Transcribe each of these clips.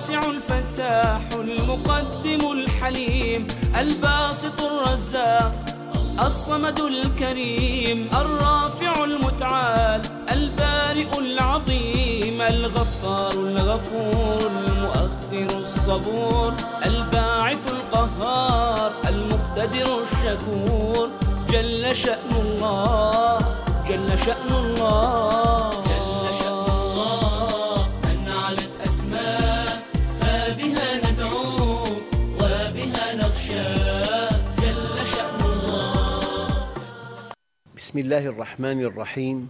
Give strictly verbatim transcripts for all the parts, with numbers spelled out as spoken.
الواسع الفتاح المقدم الحليم الباسط الرزاق الصمد الكريم الرافع المتعال البارئ العظيم الغفار الغفور المؤخر الصبور الباعث القهار المقتدر الشكور جل شأن الله جل شأن الله جل شأن الله من علت أسماء فبها ندعو وبها نخشى جل شأن الله. بسم الله الرحمن الرحيم.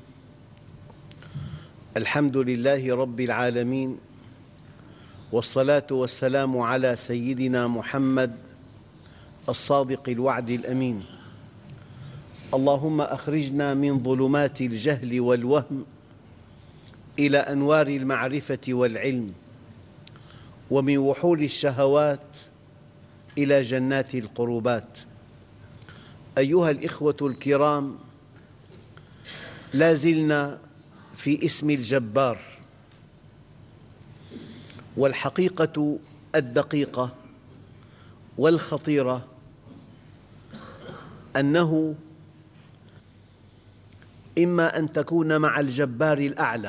الحمد لله رب العالمين، والصلاة والسلام على سيدنا محمد الصادق الوعد الأمين. اللهم أخرجنا من ظلمات الجهل والوهم إلى أنوار المعرفة والعلم، ومن وحول الشهوات إلى جنات القربات. أيها الإخوة الكرام، لا زلنا في اسم الجبار، والحقيقة الدقيقة والخطيرة أنه إما أن تكون مع الجبار الأعلى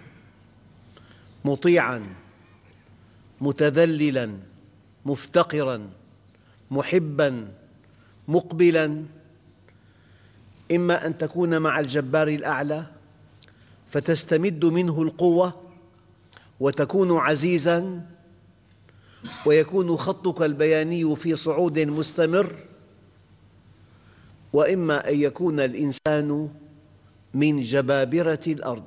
مطيعاً متذللاً مفتقراً محباً مقبلاً، إما أن تكون مع الجبار الأعلى فتستمد منه القوة وتكون عزيزاً ويكون خطك البياني في صعود مستمر، وإما أن يكون الإنسان من جبابرة الأرض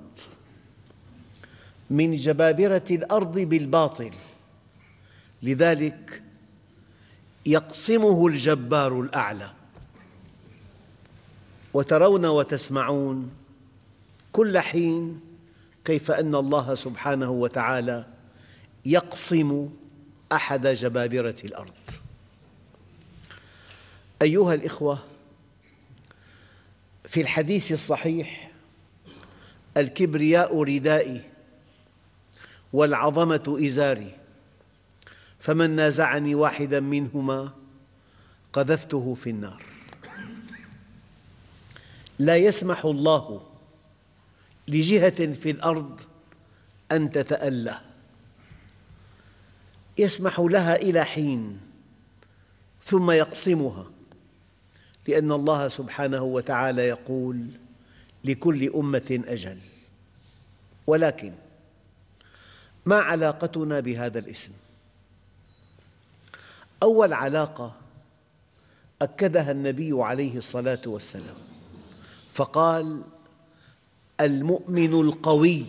من جبابرة الأرض بالباطل. لذلك يقصمه الجبار الأعلى، وترون وتسمعون كل حين كيف أن الله سبحانه وتعالى يقصم أحد جبابرة الأرض. أيها الإخوة، في الحديث الصحيح: الكبرياء ردائي والعظمة إزاري، فمن نازعني واحداً منهما قذفته في النار. لا يسمح الله لجهة في الأرض أن تتأله، يسمح لها إلى حين ثم يقسمها، لأن الله سبحانه وتعالى يقول: لكل أمة أجل. ولكن ما علاقتنا بهذا الاسم؟ أول علاقة أكدها النبي عليه الصلاة والسلام فقال: المؤمن القوي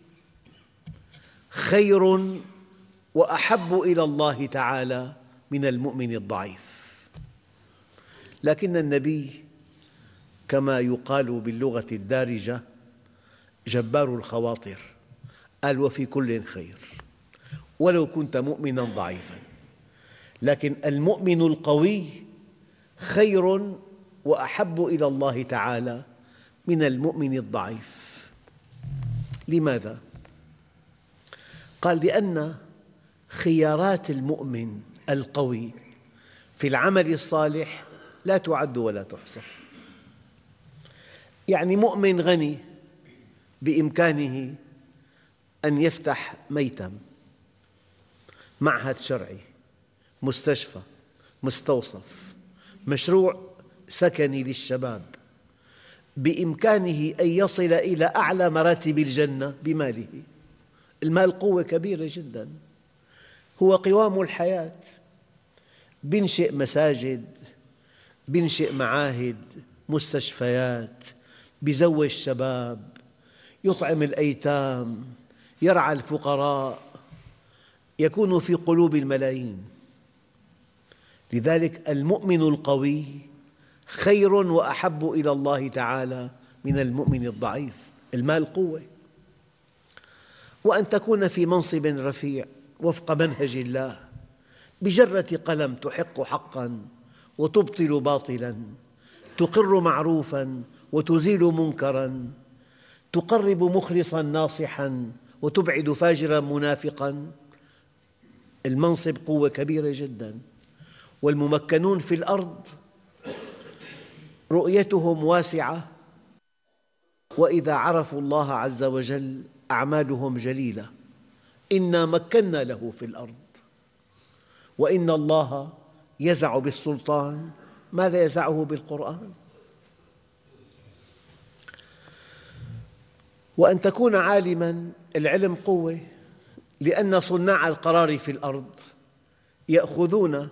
خير وأحب إلى الله تعالى من المؤمن الضعيف. لكن النبي كما يقال باللغة الدارجة جبار الخواطر، قال: وفي كل خير، ولو كنت مؤمناً ضعيفاً، لكن المؤمن القوي خير وأحب إلى الله تعالى من المؤمن الضعيف. لماذا؟ قال: لأن خيارات المؤمن القوي في العمل الصالح لا تعد ولا تحصى. يعني مؤمن غني بإمكانه أن يفتح ميتم، معهد شرعي، مستشفى، مستوصف، مشروع سكني للشباب، بإمكانه أن يصل إلى أعلى مراتب الجنة بماله. المال قوة كبيرة جداً، هو قوام الحياة. بينشئ مساجد، بينشئ معاهد، مستشفيات، بيزوج الشباب، يطعم الأيتام، يرعى الفقراء، يكون في قلوب الملايين. لذلك المؤمن القوي خير وأحب إلى الله تعالى من المؤمن الضعيف. المال قوة، وأن تكون في منصب رفيع وفق منهج الله، بجرة قلم تحق حقاً وتبطل باطلاً، تقر معروفاً وتزيل منكراً، تقرب مخلصاً ناصحاً وتبعد فاجراً منافقاً. المنصب قوة كبيرة جدا، والممكنون في الأرض رؤيتهم واسعة، وإذا عرفوا الله عز وجل أعمالهم جليلة. إنا مكنا له في الأرض، وإن الله يزع بالسلطان ما لا يزعه بالقرآن. وأن تكون عالماً، العلم قوة، لأن صناع القرار في الأرض يأخذون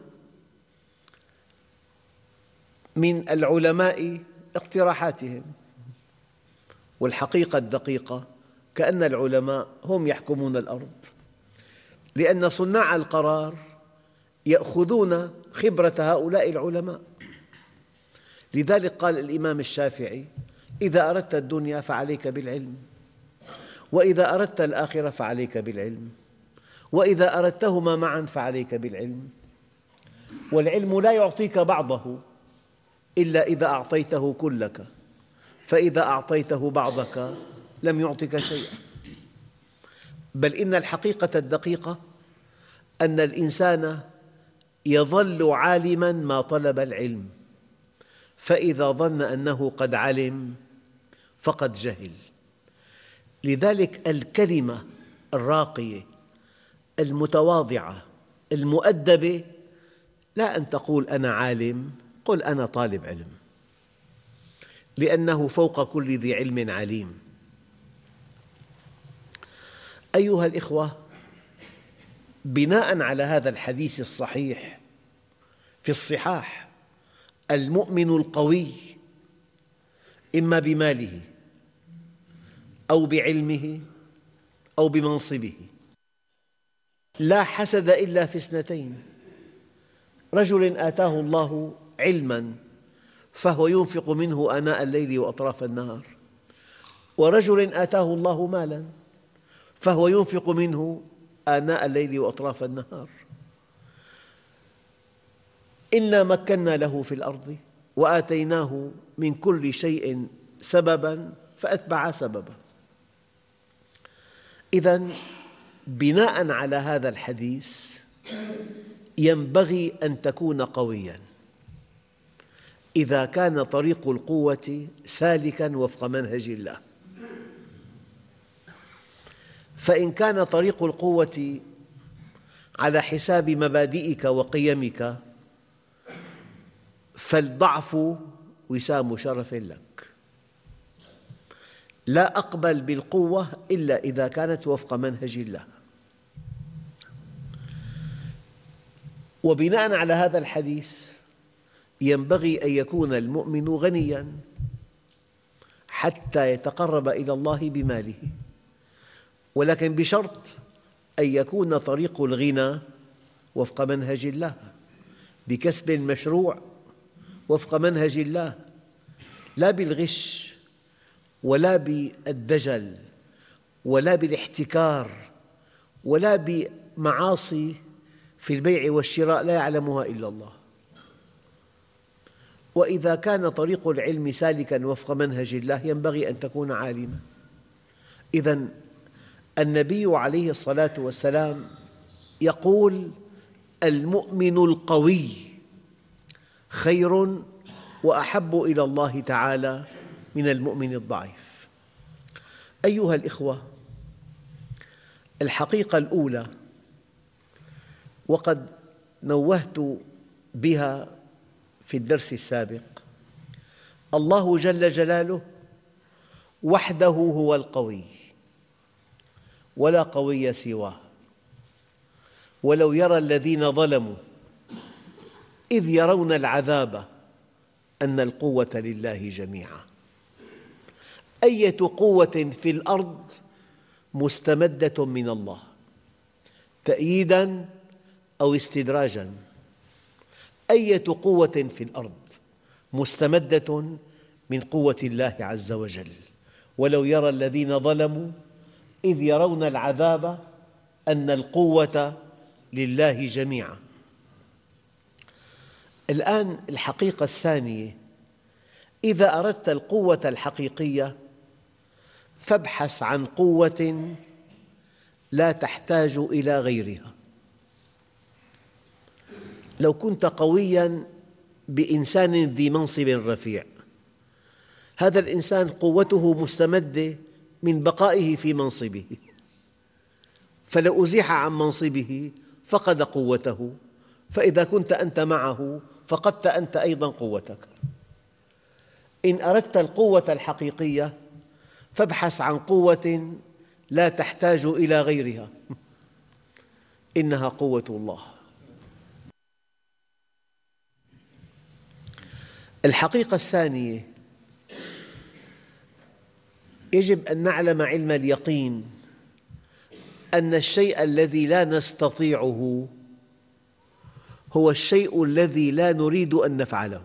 من العلماء اقتراحاتهم، والحقيقة الدقيقة كأن العلماء هم يحكمون الأرض، لأن صناع القرار يأخذون خبرة هؤلاء العلماء. لذلك قال الإمام الشافعي: إذا أردت الدنيا فعليك بالعلم، وإذا أردت الآخرة فعليك بالعلم، وإذا أردتهما معا فعليك بالعلم. والعلم لا يعطيك بعضه إلا إذا أعطيته كلك، فإذا أعطيته بعضك لم يعطك شيئا. بل إن الحقيقة الدقيقة أن الإنسان يظل عالماً ما طلب العلم، فإذا ظن أنه قد علم فقد جهل. لذلك الكلمة الراقية المتواضعة المؤدبة لا أن تقول أنا عالم، قل أنا طالب علم، لأنه فوق كل ذي علم عليم. أيها الإخوة، بناء على هذا الحديث الصحيح في الصحاح: المؤمن القوي إما بماله أو بعلمه أو بمنصبه، لا حسد إلا في اثنتين: رجل آتاه الله علماً فهو ينفق منه آناء الليل وأطراف النهار، ورجل آتاه الله مالاً فهو ينفق منه آناء الليل وأطراف النهار. إنا مكنا له في الأرض وآتيناه من كل شيء سبباً فأتبع سبباً. إذن بناء على هذا الحديث ينبغي أن تكون قوياً إذا كان طريق القوة سالكاً وفق منهج الله. فإن كان طريق القوة على حساب مبادئك وقيمك فالضعف وسام شرف لك. لا أقبل بالقوة إلا إذا كانت وفق منهج الله. وبناء على هذا الحديث ينبغي أن يكون المؤمن غنياً حتى يتقرب إلى الله بماله، ولكن بشرط أن يكون طريق الغنى وفق منهج الله، بكسب مشروع وفق منهج الله، لا بالغش ولا بالدجل ولا بالاحتكار ولا بمعاصي في البيع والشراء لا يعلمها إلا الله. وإذا كان طريق العلم سالكاً وفق منهج الله ينبغي أن تكون عالماً. إذن النبي عليه الصلاة والسلام يقول: المؤمن القوي خير وأحب إلى الله تعالى من المؤمن الضعيف. أيها الإخوة، الحقيقة الأولى وقد نوهت بها في الدرس السابق: الله جل جلاله وحده هو القوي ولا قوي سواه. ولو يرى الذين ظلموا إذ يرون العذاب أن القوة لله جميعا. أية قوة في الأرض مستمدة من الله تأييداً أو استدراجاً. أية قوة في الأرض مستمدة من قوة الله عز وجل. ولو يرى الذين ظلموا إذ يرون العذاب أن القوة لله جميعا. الآن الحقيقة الثانية: إذا أردت القوة الحقيقية فابحث عن قوة لا تحتاج إلى غيرها. لو كنت قوياً بإنسان ذي منصب رفيع، هذا الإنسان قوته مستمدة من بقائه في منصبه، فلو أزيح عن منصبه فقد قوته، فإذا كنت أنت معه فقدت أنت أيضاً قوتك. إن أردت القوة الحقيقية فابحث عن قوة لا تحتاج إلى غيرها، إنها قوة الله. الحقيقة الثانية، يجب أن نعلم علم اليقين أن الشيء الذي لا نستطيعه هو الشيء الذي لا نريد أن نفعله،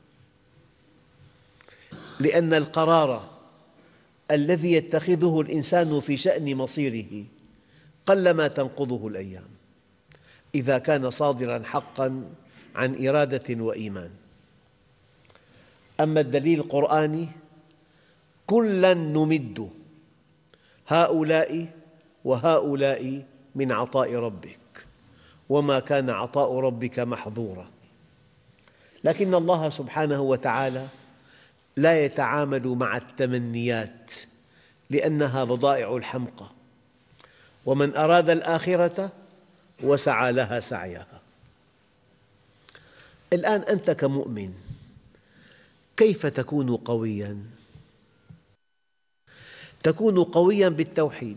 لأن القرار الذي يتخذه الإنسان في شأن مصيره قلما تنقضه الأيام إذا كان صادراً حقاً عن إرادة وإيمان. أما الدليل القرآني: كلاً نمد هؤلاء وهؤلاء من عطاء ربك وما كان عطاء ربك محظوراً. لكن الله سبحانه وتعالى لا يتعامل مع التمنيات لأنها بضائع الحمقى، ومن أراد الآخرة وسعى لها سعيها. الآن أنت كمؤمن كيف تكون قوياً؟ تكون قوياً بالتوحيد،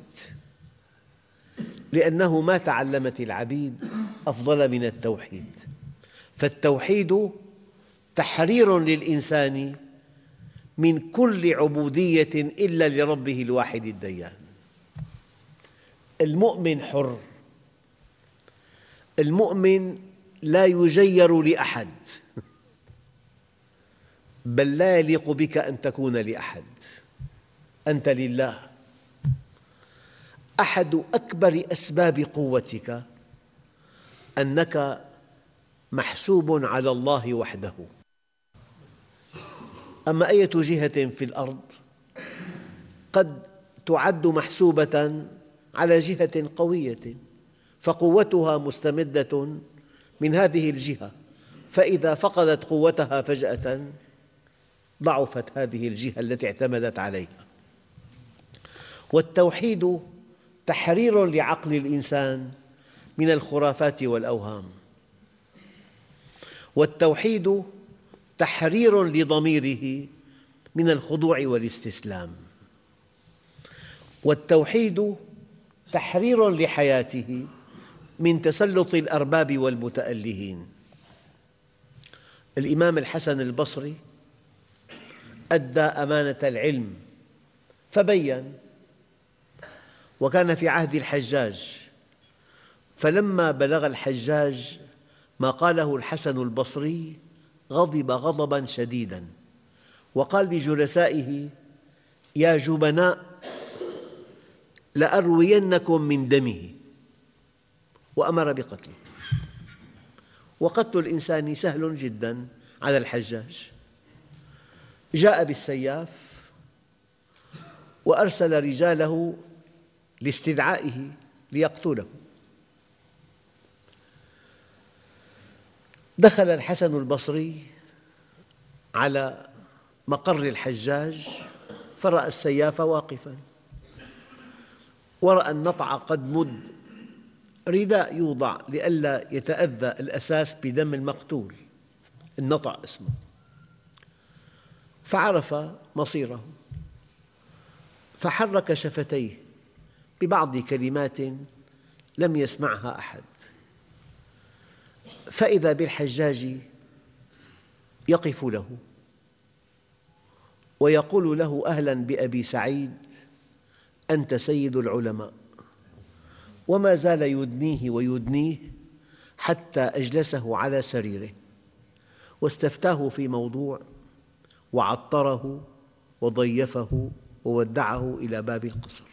لأنه ما تعلمت العبيد أفضل من التوحيد، فالتوحيد تحرير للإنسان من كل عبودية إلا لربه الواحد الديان. المؤمن حر، المؤمن لا يجير لأحد، بل لا يليق بك أن تكون لأحد، أنت لله. أحد أكبر أسباب قوتك أنك محسوب على الله وحده. أما أي جهة في الأرض قد تعد محسوبة على جهة قوية، فقوتها مستمدة من هذه الجهة، فإذا فقدت قوتها فجأة ضعفت هذه الجهة التي اعتمدت عليها. والتوحيد تحرير لعقل الإنسان من الخرافات والأوهام، والتوحيد تحرير لضميره من الخضوع والاستسلام، والتوحيد تحرير لحياته من تسلط الأرباب والمتألهين. الإمام الحسن البصري أدى أمانة العلم فبين، وكان في عهد الحجاج، فلما بلغ الحجاج ما قاله الحسن البصري غضب غضباً شديداً، وقال لجلسائه: يا جبناء لأروينكم من دمه، وأمر بقتله. وقتل الإنسان سهل جداً على الحجاج. جاء بالسياف وأرسل رجاله لاستدعائه ليقتله. دخل الحسن البصري على مقر الحجاج فرأى السياف واقفاً، ورأى النطع قد مد، رداء يوضع لئلا يتأذى الأساس بدم المقتول، النطع اسمه، فعرف مصيره، فحرك شفتيه ببعض كلمات لم يسمعها أحد، فإذا بالحجاج يقف له ويقول له: أهلاً بأبي سعيد، أنت سيد العلماء. وما زال يدنيه ويدنيه حتى أجلسه على سريره واستفتاه في موضوع، وعطره وضيفه وودعه إلى باب القصر.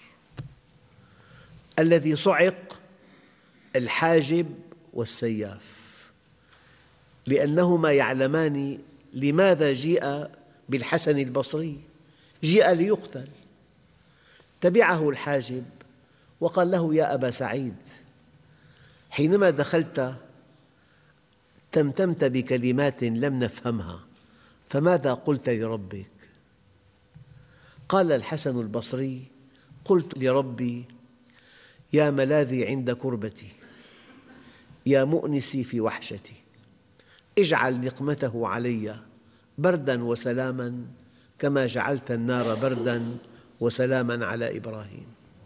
الذي صعق الحاجب والسياف، لأنهما يعلمان لماذا جيء بالحسن البصري، جيء ليقتل. تبعه الحاجب وقال له: يا أبا سعيد، حينما دخلت تمتمت بكلمات لم نفهمها، فماذا قلت لربك؟ قال الحسن البصري: قلت لربي: يا ملاذي عند كربتي، يا مؤنسي في وحشتي، اجعل نقمته علي بردا وسلاما كما جعلت النار بردا وسلاما على إبراهيم.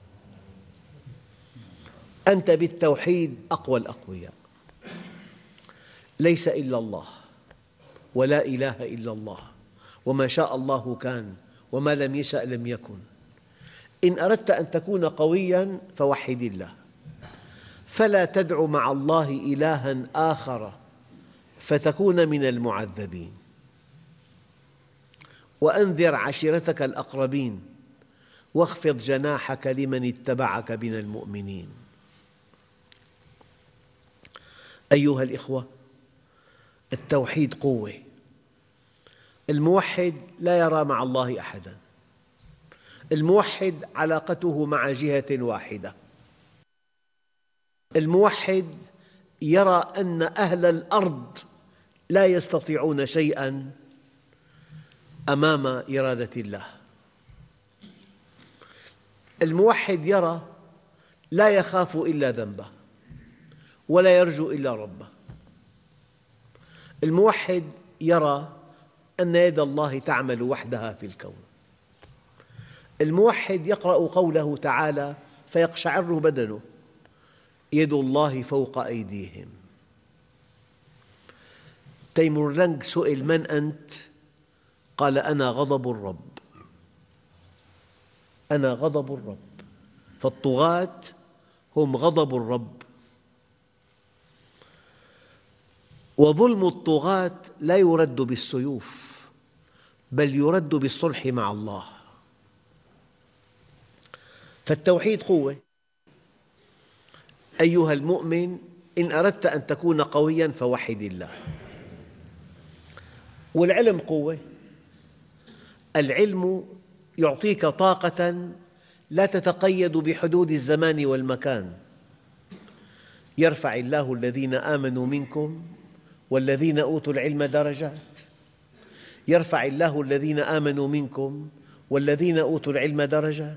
أنت بالتوحيد أقوى الأقوياء، ليس إلا الله ولا إله إلا الله، وما شاء الله كان وما لم يشأ لم يكن. إن أردت أن تكون قوياً فوحد الله، فلا تدع مع الله إلهاً آخر فتكون من المعذبين. وأنذر عشيرتك الأقربين واخفض جناحك لمن اتبعك من المؤمنين. أيها الإخوة، التوحيد قوة. الموحد لا يرى مع الله أحداً، الموحد علاقته مع جهة واحدة. الموحد يرى أن أهل الأرض لا يستطيعون شيئاً أمام إرادة الله. الموحد يرى لا يخاف إلا ذنبه ولا يرجو إلا ربه. الموحد يرى أن يد الله تعمل وحدها في الكون. الموحد يقرأ قوله تعالى فيقشعر بدنه: يد الله فوق أيديهم. تيمور لنج سئل: من أنت؟ قال: أنا غضب الرب، أنا غضب الرب. فالطغاة هم غضب الرب. وظلم الطغاة لا يرد بالسيوف، بل يرد بالصلح مع الله. فالتوحيد قوة. أيها المؤمن، إن أردت أن تكون قوياً فوحد الله. والعلم قوة. العلم يعطيك طاقة لا تتقيد بحدود الزمان والمكان. يرفع الله الذين آمنوا منكم والذين أوتوا العلم درجات. يرفع الله الذين آمنوا منكم والذين أوتوا العلم درجات.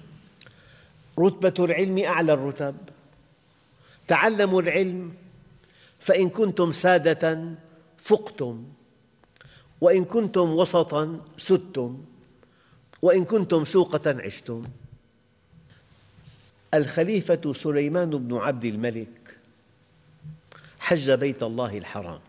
رتبة العلم أعلى الرتب. تعلموا العلم، فإن كنتم سادة فقتم، وإن كنتم وسطاً سدتم، وإن كنتم سوقة عشتم. الخليفة سليمان بن عبد الملك حج بيت الله الحرام،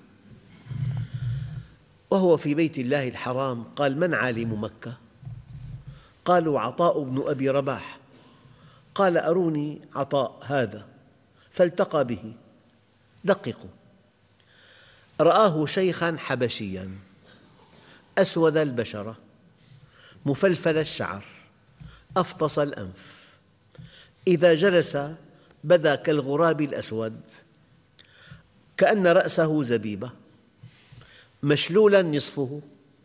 وهو في بيت الله الحرام قال: من عالم مكة؟ قالوا: عطاء بن أبي رباح. قال: أروني عطاء هذا. فالتقى به. دققوا: رآه شيخاً حبشياً أسود البشرة مفلفل الشعر أفطس الأنف، إذا جلس بدا كالغراب الأسود، كأن رأسه زبيبة، مشلولاً نصفه،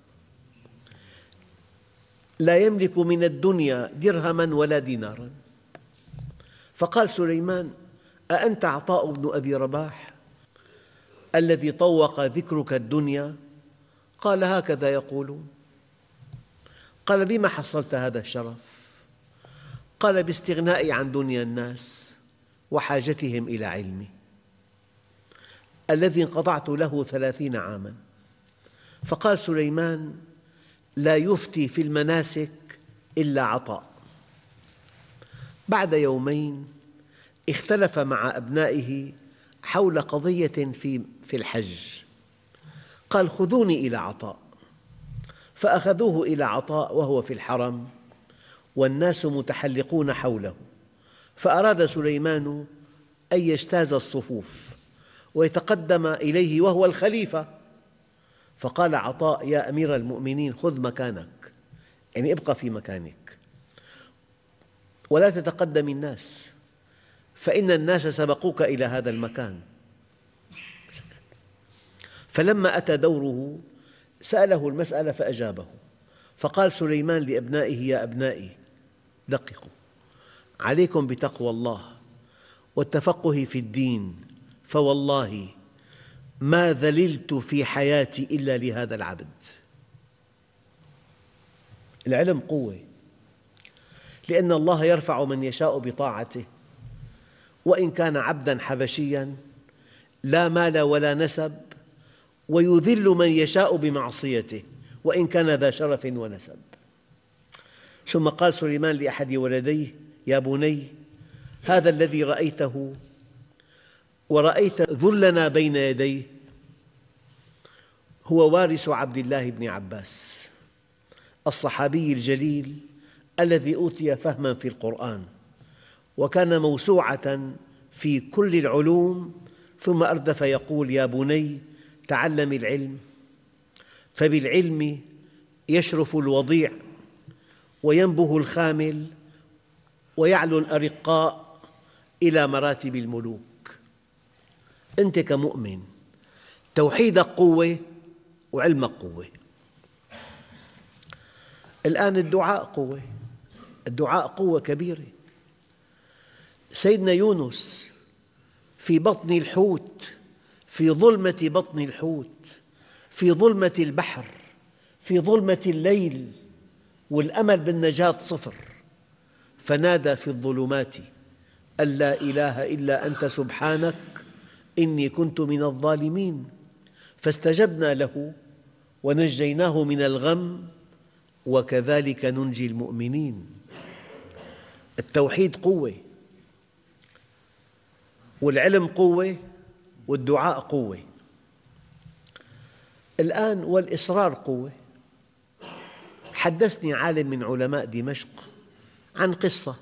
لا يملك من الدنيا درهماً ولا ديناراً. فقال سليمان: أأنت عطاء بن أبي رباح الذي طوق ذكرك الدنيا؟ قال: هكذا يقولون. قال: بما حصلت هذا الشرف؟ قال: باستغنائي عن دنيا الناس وحاجتهم إلى علمي الذي انقطعت له ثلاثين عاماً. فقال سليمان: لا يفتي في المناسك إلا عطاء. بعد يومين اختلف مع أبنائه حول قضية في في الحج. قال: خذوني إلى عطاء. فأخذوه إلى عطاء وهو في الحرم والناس متحلقون حوله. فأراد سليمان أن يجتاز الصفوف ويتقدم إليه وهو الخليفة. فقال عطاء: يا أمير المؤمنين، خذ مكانك، يعني ابقى في مكانك ولا تتقدم الناس، فإن الناس سبقوك إلى هذا المكان. فلما أتى دوره سأله المسألة فأجابه. فقال سليمان لأبنائه: يا أبنائي، دققوا، عليكم بتقوى الله والتفقه في الدين، فوالله ما ذللت في حياتي إلا لهذا العبد. العلم قوة، لأن الله يرفع من يشاء بطاعته، وإن كان عبداً حبشياً لا مال ولا نسب، ويذل من يشاء بمعصيته وإن كان ذا شرف ونسب. ثم قال سليمان لأحد ولديه: يا بني، هذا الذي رأيته ورأيت ذلنا بين يديه هو وارث عبد الله بن عباس الصحابي الجليل الذي أوتي فهماً في القرآن، وكان موسوعة في كل العلوم، ثم أردف يقول: يا بني، تعلم العلم، فبالعلم يشرف الوضيع وينبه الخامل ويعلو الأرقاء إلى مراتب الملوك. أنت كمؤمن توحيدك قوة وعلمك قوة. الآن الدعاء قوة، الدعاء قوة كبيرة. سيدنا يونس في بطن الحوت، في ظلمة بطن الحوت، في ظلمة البحر، في ظلمة الليل، والأمل بالنجاة صفر، فنادى في الظلمات أن لا إله إلا أنت سبحانك إني كنت من الظالمين، فاستجبنا له ونجيناه من الغم وكذلك ننجي المؤمنين. التوحيد قوة، والعلم قوة، والدعاء قوة. الآن والإصرار قوة. حدثني عالم من علماء دمشق عن قصة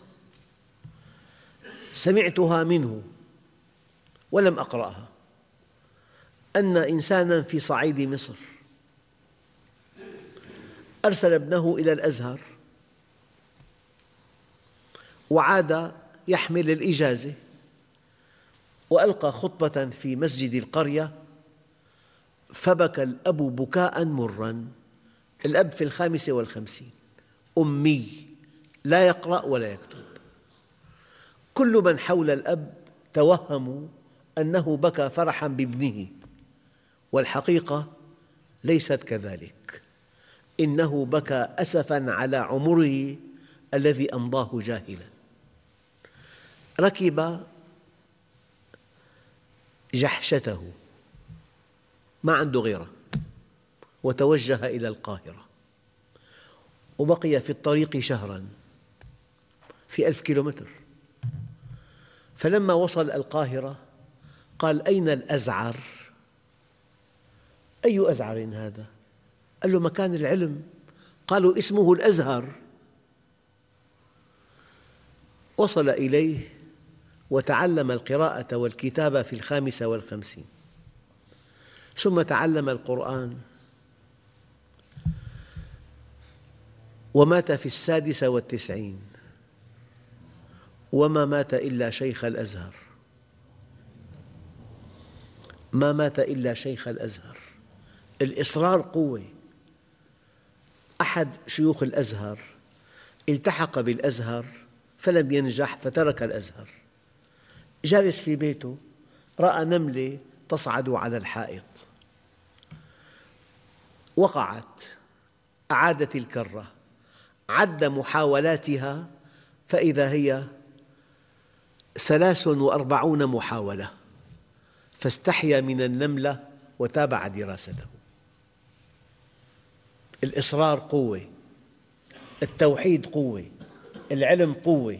سمعتها منه ولم أقرأها، أن إنساناً في صعيد مصر أرسل ابنه إلى الأزهر، وعاد يحمل الإجازة، وألقى خطبة في مسجد القرية، فبكى الأب بكاء مراً. الأب في الخامسة والخمسين، أمي، لا يقرأ ولا يكتب. كل من حول الأب توهموا أنه بكى فرحاً بابنه، والحقيقة ليست كذلك، إنه بكى أسفاً على عمره الذي أمضاه جاهلاً. ركب جحشته، ما عنده غيرها، وتوجه إلى القاهرة، وبقي في الطريق شهراً، في ألف كيلومتر. فلما وصل القاهرة قال: أين الأزعر؟ أي أزعر هذا؟ قال له: مكان العلم. قالوا: اسمه الأزهر. وصل إليه وتعلم القراءة والكتابة في الخامسة والخمسين، ثم تعلم القرآن، ومات في السادسة والتسعين، وما مات إلا شيخ الأزهر، ما مات إلا شيخ الأزهر. الإصرار قوة. أحد شيوخ الأزهر التحق بالأزهر فلم ينجح فترك الأزهر، جالس في بيته رأى نملة تصعد على الحائط، وقعت، أعادت الكرة، عد محاولاتها فإذا هي ثلاث وأربعون محاولة، فاستحيا من النملة وتابع دراسته. الإصرار قوة، التوحيد قوة، العلم قوة،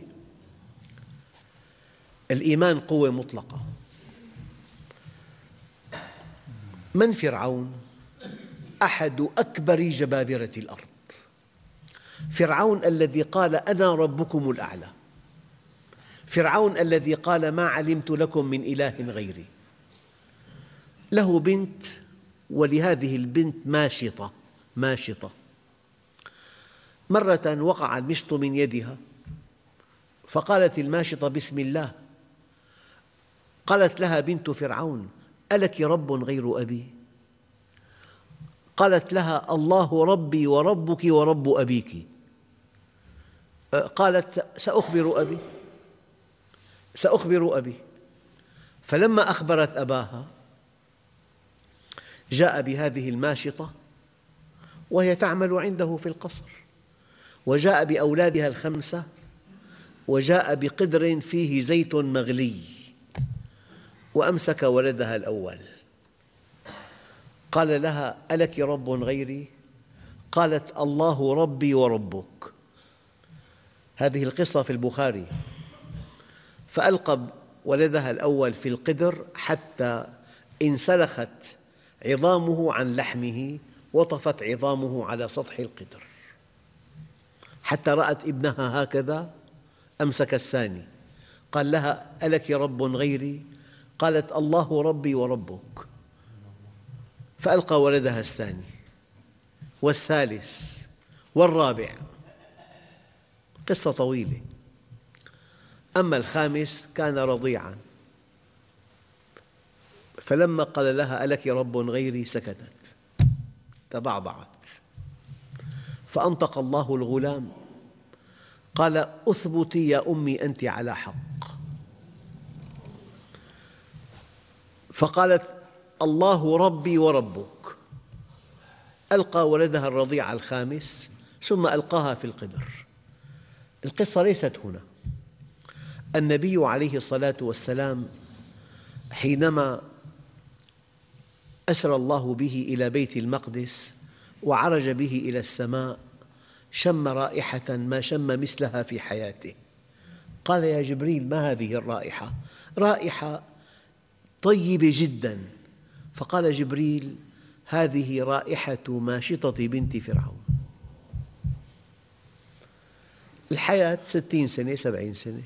الإيمان قوة مطلقة. من فرعون؟ أحد أكبر جبابرة الأرض. فرعون الذي قال: أنا ربكم الأعلى، فرعون الذي قال: ما علمت لكم من إله غيري. له بنت، ولهذه البنت ماشطة ماشطة. مرة وقع المشط من يدها، فقالت الماشطة: بسم الله. قالت لها بنت فرعون: ألك رب غير أبي؟ قالت لها: الله ربي وربك ورب أبيك. قالت: سأخبر أبي سأخبر أبي. فلما أخبرت أباها جاء بهذه الماشطة وهي تعمل عنده في القصر، وجاء بأولادها الخمسة، وجاء بقدر فيه زيت مغلي، وأمسك ولدها الأول. قال لها: ألك رب غيري؟ قالت: الله ربي وربك. هذه القصة في البخاري. فألقى ولدها الأول في القدر حتى انسلخت عظامه عن لحمه، وطفت عظامه على سطح القدر، حتى رأت ابنها هكذا. أمسك الثاني، قال لها: ألك رب غيري؟ قالت: الله ربي وربك. فألقى ولدها الثاني والثالث والرابع. قصة طويلة. أما الخامس كان رضيعاً، فلما قال لها: ألك رب غيري؟ سكتت، تضعضعت. فأنطق الله الغلام، قال: أثبتي يا أمي أنت على حق. فقالت: الله ربي وربك. ألقى ولدها الرضيع الخامس ثم ألقاها في القدر. القصة ليست هنا. النبي عليه الصلاة والسلام حينما أسرى الله به إلى بيت المقدس وعرج به إلى السماء شم رائحة ما شم مثلها في حياته. قال: يا جبريل، ما هذه الرائحة؟ رائحة طيبة جداً. فقال جبريل: هذه رائحة ماشطة بنت فرعون. الحياة ستين سنة سبعين سنة.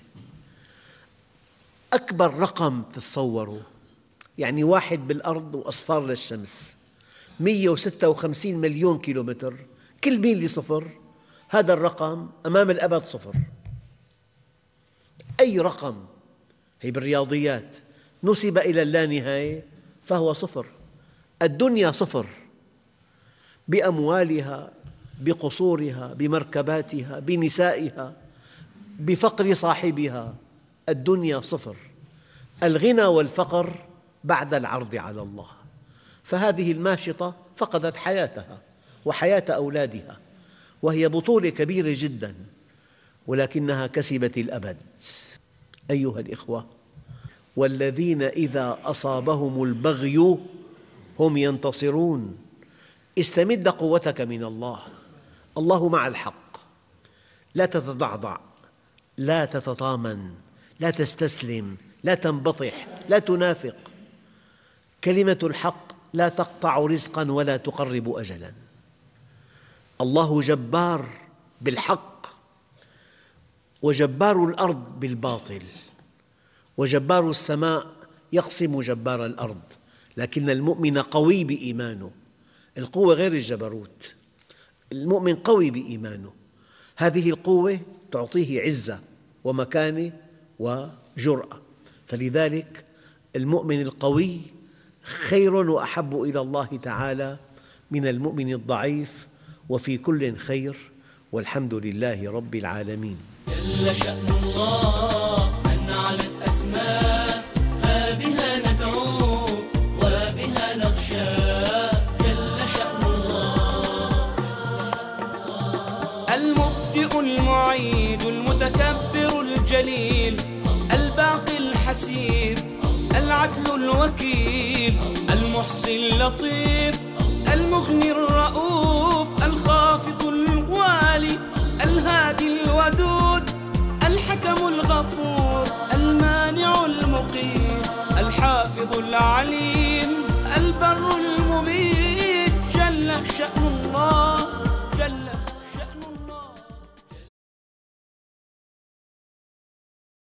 أكبر رقم تتصوروا، يعني واحد بالأرض وأصفار للشمس، مئة وستة وخمسين مليون كيلومتر، كل ميل صفر. هذا الرقم أمام الأبد صفر. أي رقم هي بالرياضيات نسب إلى اللانهاية فهو صفر. الدنيا صفر، بأموالها، بقصورها، بمركباتها، بنسائها، بفقر صاحبها. الدنيا صفر. الغنى والفقر بعد العرض على الله. فهذه الماشطة فقدت حياتها وحياة أولادها، وهي بطولة كبيرة جداً، ولكنها كسبت الأبد. أيها الإخوة، والذين إذا أصابهم البغي هم ينتصرون. استمد قوتك من الله. الله مع الحق. لا تتضعضع، لا تتطامن، لا تستسلم، لا تنبطح، لا تنافق. كلمة الحق لا تقطع رزقاً ولا تقرب أجلاً. الله جبار بالحق، وجبار الأرض بالباطل، وجبار السماء يقسم جبار الأرض. لكن المؤمن قوي بإيمانه. القوة غير الجبروت. المؤمن قوي بإيمانه. هذه القوة تعطيه عزة ومكانة وجرأة. فلذلك المؤمن القوي خير وأحب إلى الله تعالى من المؤمن الضعيف، وفي كل خير، والحمد لله رب العالمين. جل شأن الله أن علت أسماء، فبها ندعو وبها نخشى. جل شأن الله. المبدئ المعيد المتكبر الجليل، الباقي الحسيب، العدل الوكيل، المحصي اللطيف، المغني